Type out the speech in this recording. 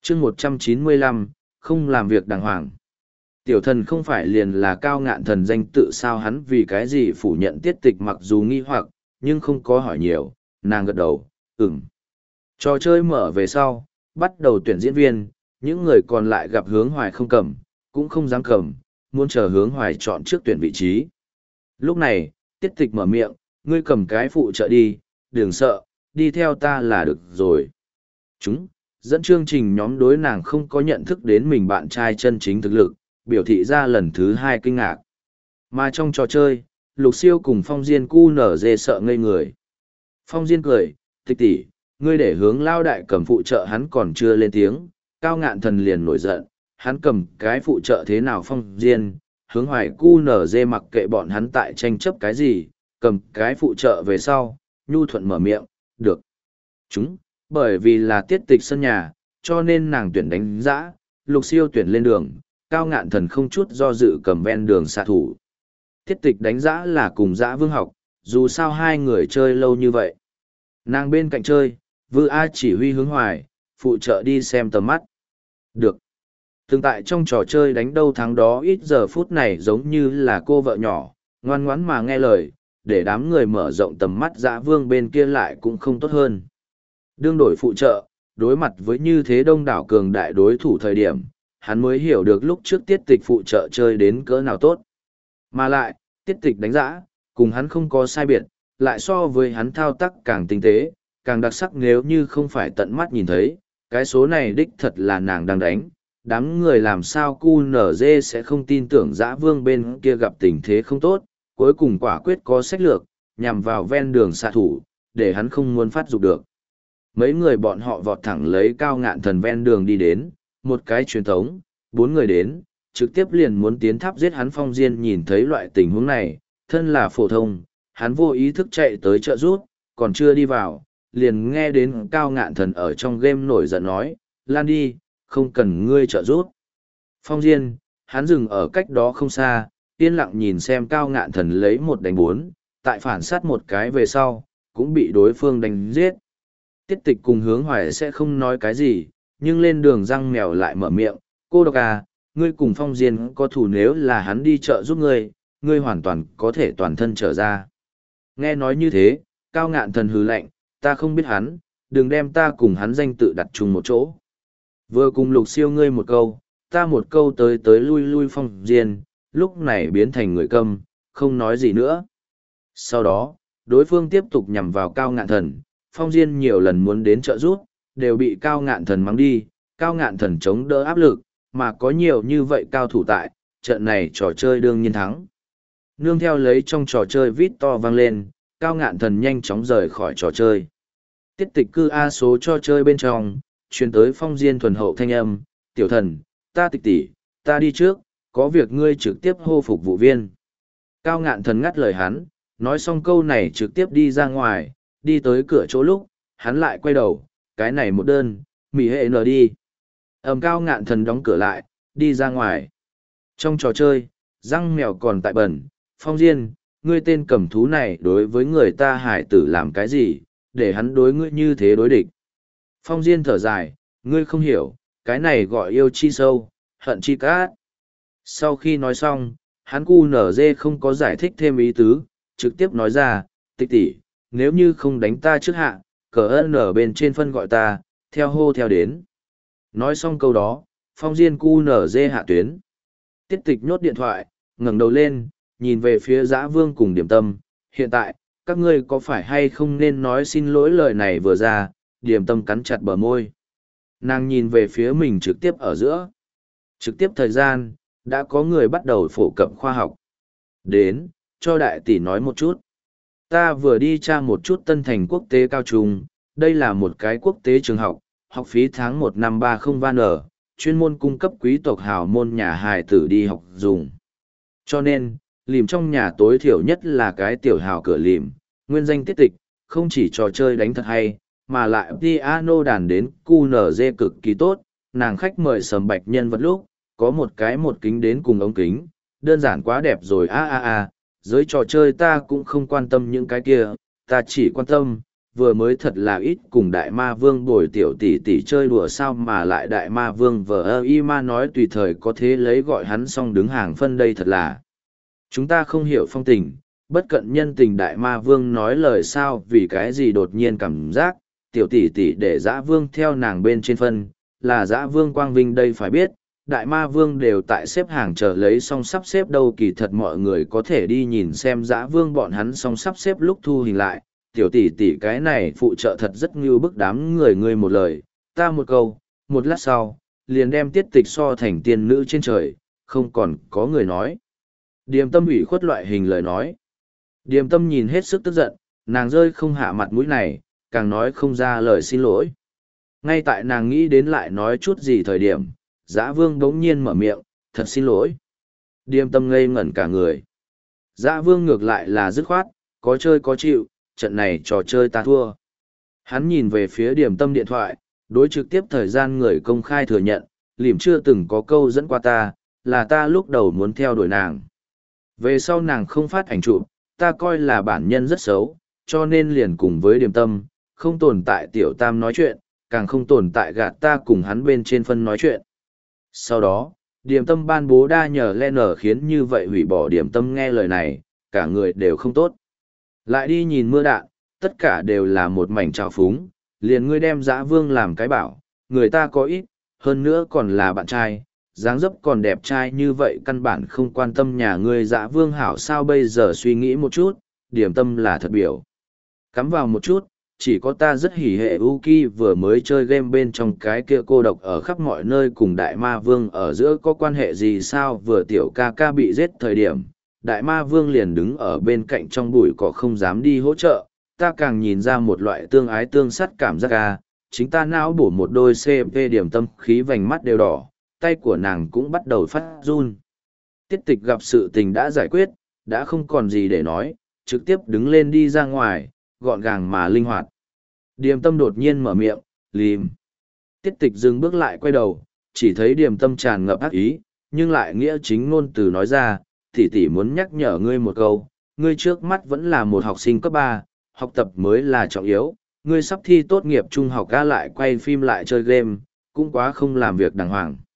chương 195, không làm việc đàng hoàng. Tiểu thần không phải liền là Cao Ngạn Thần danh tự sao, hắn vì cái gì phủ nhận Tiết Tịch, mặc dù nghi hoặc, nhưng không có hỏi nhiều, nàng gật đầu, Trò chơi mở về sau, bắt đầu tuyển diễn viên, những người còn lại gặp Hướng Hoài không cầm, cũng không dám cầm, muốn chờ Hướng Hoài chọn trước tuyển vị trí. Lúc này, Tiết Tịch mở miệng, ngươi cầm cái phụ trợ đi, đừng sợ, đi theo ta là được rồi. Dẫn chương trình nhóm đối nàng không có nhận thức đến mình bạn trai chân chính thực lực, biểu thị ra lần thứ hai kinh ngạc. Mà trong trò chơi, Lục Siêu cùng Phong Diên cu nở dê sợ ngây người. Phong Diên cười, Tịch tỷ, ngươi để Hướng lao đại cầm phụ trợ, hắn còn chưa lên tiếng, Cao Ngạn Thần liền nổi giận, hắn cầm cái phụ trợ thế nào? Phong Diên, Hướng Hoài cu nở dê mặc kệ bọn hắn tại tranh chấp cái gì, cầm cái phụ trợ về sau, nhu thuận mở miệng, được. Bởi vì là Tiết Tịch sân nhà, cho nên nàng tuyển đánh giã, Lục Siêu tuyển lên đường, Cao Ngạn Thần không chút do dự cầm ven đường xạ thủ. Tiết Tịch đánh giã là cùng giã vương học, dù sao hai người chơi lâu như vậy. Nàng bên cạnh chơi, Vư A chỉ huy Hướng Hoài, phụ trợ đi xem tầm mắt. Được. Từng tại trong trò chơi đánh đâu thắng đó, ít giờ phút này giống như là cô vợ nhỏ, ngoan ngoãn mà nghe lời, để đám người mở rộng tầm mắt, dã vương bên kia lại cũng không tốt hơn. Đương đổi phụ trợ, đối mặt với như thế đông đảo cường đại đối thủ thời điểm, hắn mới hiểu được lúc trước Tiết Tịch phụ trợ chơi đến cỡ nào tốt. Mà lại, Tiết Tịch đánh giã, cùng hắn không có sai biệt, lại so với hắn thao tác càng tinh tế, càng đặc sắc. Nếu như không phải tận mắt nhìn thấy, cái số này đích thật là nàng đang đánh. Đám người làm sao QNZ sẽ không tin tưởng dã vương bên kia gặp tình thế không tốt, cuối cùng quả quyết có sách lược, nhằm vào ven đường xạ thủ, để hắn không muốn phát dục được. Mấy người bọn họ vọt thẳng lấy Cao Ngạn Thần ven đường đi đến, một cái truyền thống, 4 người đến, trực tiếp liền muốn tiến tháp giết hắn. Phong Diên nhìn thấy loại tình huống này, thân là phổ thông, hắn vô ý thức chạy tới trợ rút, còn chưa đi vào, liền nghe đến Cao Ngạn Thần ở trong game nổi giận nói, lan đi, không cần ngươi trợ rút. Phong Diên, hắn dừng ở cách đó không xa, yên lặng nhìn xem Cao Ngạn Thần lấy 1 đánh 4, tại phản sát một cái về sau, cũng bị đối phương đánh giết. Tiết Tịch cùng Hướng Hoài sẽ không nói cái gì, nhưng lên đường răng mèo lại mở miệng, cô độc à, ngươi cùng Phong Diên có thủ, nếu là hắn đi chợ giúp ngươi, ngươi hoàn toàn có thể toàn thân trở ra. Nghe nói như thế, Cao Ngạn Thần hừ lạnh, ta không biết hắn, đừng đem ta cùng hắn danh tự đặt chung một chỗ. Vừa cùng Lục Siêu ngươi một câu, ta một câu, tới tới lui lui. Phong Diên lúc này biến thành người câm, không nói gì nữa. Sau đó, đối phương tiếp tục nhằm vào Cao Ngạn Thần. Phong Diên nhiều lần muốn đến trợ giúp, đều bị Cao Ngạn Thần mắng đi. Cao Ngạn Thần chống đỡ áp lực, mà có nhiều như vậy cao thủ tại, trận này trò chơi đương nhiên thắng. Nương theo lấy trong trò chơi vít to vang lên, Cao Ngạn Thần nhanh chóng rời khỏi trò chơi. Tiết Tịch cư A số cho chơi bên trong, truyền tới Phong Diên thuần hậu thanh âm, tiểu thần, ta Tịch tỷ, ta đi trước, có việc ngươi trực tiếp hô phục vụ viên. Cao Ngạn Thần ngắt lời hắn, nói xong câu này trực tiếp đi ra ngoài, đi tới cửa chỗ lúc, hắn lại quay đầu, cái này một đơn, mỉ hệ nở đi. Cao Ngạn Thần đóng cửa lại, đi ra ngoài. Trong trò chơi, răng mèo còn tại bẩn, Phong Diên, ngươi tên cầm thú này đối với người ta hải tử làm cái gì, để hắn đối ngươi như thế đối địch. Phong Diên thở dài, ngươi không hiểu, cái này gọi yêu chi sâu, hận chi cát. Sau khi nói xong, hắn cu nở dê không có giải thích thêm ý tứ, trực tiếp nói ra, Tịch tỷ, nếu như không đánh ta trước hạ, cờ ơn ở bên trên phân gọi ta, theo hô theo đến. Nói xong câu đó, Phong Diên cu nở dê hạ tuyến. Tiết Tịch nhốt điện thoại, ngẩng đầu lên, nhìn về phía Dã Vương cùng Điểm Tâm. Hiện tại, các ngươi có phải hay không nên nói xin lỗi? Lời này vừa ra, Điểm Tâm cắn chặt bờ môi. Nàng nhìn về phía mình trực tiếp ở giữa. Trực tiếp thời gian, đã có người bắt đầu phổ cập khoa học. Đến, cho đại tỷ nói một chút. Ta vừa đi tra một chút Tân Thành Quốc tế Cao Trung, đây là một cái quốc tế trường học, học phí tháng 1 năm 30 van ở, chuyên môn cung cấp quý tộc hào môn nhà hài tử đi học dùng. Cho nên, lìm trong nhà tối thiểu nhất là cái tiểu hào cửa lìm, nguyên danh Tiết Tịch, không chỉ trò chơi đánh thật hay, mà lại piano đàn đến QNZ cực kỳ tốt, nàng khách mời Sầm Bạch nhân vật lúc, có một cái một kính đến cùng ống kính, đơn giản quá đẹp rồi. Giới trò chơi ta cũng không quan tâm những cái kia, ta chỉ quan tâm, vừa mới thật là ít cùng đại ma vương bồi tiểu tỷ tỷ chơi đùa sao mà lại đại ma vương vờ ơ y ma nói tùy thời có thế lấy gọi hắn xong đứng hàng phân đây thật là. Chúng ta không hiểu phong tình, bất cận nhân tình đại ma vương nói lời sao vì cái gì đột nhiên cảm giác, tiểu tỷ tỷ để dã vương theo nàng bên trên phân, là dã vương quang vinh đây phải biết, đại ma vương đều tại xếp hàng chờ lấy xong sắp xếp đâu kỳ thật mọi người có thể đi nhìn xem dã vương bọn hắn xong sắp xếp lúc thu hình lại, tiểu tỷ tỷ cái này phụ trợ thật rất ngưu bức đám người ngươi một lời, ta một câu, một lát sau, liền đem tiết tịch so thành tiên nữ trên trời, không còn có người nói. Điềm tâm ủy khuất loại hình lời nói. Điềm tâm nhìn hết sức tức giận, nàng rơi không hạ mặt mũi này, càng nói không ra lời xin lỗi. Ngay tại nàng nghĩ đến lại nói chút gì thời điểm, Dã Vương bỗng nhiên mở miệng, thật xin lỗi. Điềm tâm ngây ngẩn cả người. Dã Vương ngược lại là dứt khoát, có chơi có chịu, trận này trò chơi ta thua. Hắn nhìn về phía Điềm tâm điện thoại, đối trực tiếp thời gian người công khai thừa nhận, lìm chưa từng có câu dẫn qua ta, là ta lúc đầu muốn theo đuổi nàng. Về sau nàng không phát ảnh chụp, ta coi là bản nhân rất xấu, cho nên liền cùng với Điềm tâm, không tồn tại tiểu tam nói chuyện, càng không tồn tại gạt ta cùng hắn bên trên phân nói chuyện. Sau đó, Điềm tâm ban bố đa nhờ lên ở khiến như vậy hủy bỏ Điềm tâm nghe lời này, cả người đều không tốt. Lại đi nhìn mưa đạn, tất cả đều là một mảnh trào phúng, liền ngươi đem Dã Vương làm cái bảo, người ta có ít, hơn nữa còn là bạn trai, dáng dấp còn đẹp trai như vậy căn bản không quan tâm nhà ngươi Dã Vương hảo sao bây giờ suy nghĩ một chút, Điềm tâm là thật biểu. Cắm vào một chút, chỉ có ta rất hỉ hệ Uki vừa mới chơi game bên trong cái kia cô độc ở khắp mọi nơi cùng đại ma vương ở giữa có quan hệ gì sao vừa tiểu ca ca bị giết thời điểm. Đại ma vương liền đứng ở bên cạnh trong bụi cỏ không dám đi hỗ trợ, ta càng nhìn ra một loại tương ái tương sát cảm giác ca, chính ta não bổ một đôi CP điểm tâm khí vành mắt đều đỏ, tay của nàng cũng bắt đầu phát run. Tiết tịch gặp sự tình đã giải quyết, đã không còn gì để nói, trực tiếp đứng lên đi ra ngoài, gọn gàng mà linh hoạt. Điềm tâm đột nhiên mở miệng, lìm. Tiết tịch dừng bước lại quay đầu, chỉ thấy điềm tâm tràn ngập ác ý, nhưng lại nghĩa chính ngôn từ nói ra, tỷ tỷ muốn nhắc nhở ngươi một câu, ngươi trước mắt vẫn là một học sinh cấp 3, học tập mới là trọng yếu, ngươi sắp thi tốt nghiệp trung học ca lại quay phim lại chơi game, cũng quá không làm việc đàng hoàng.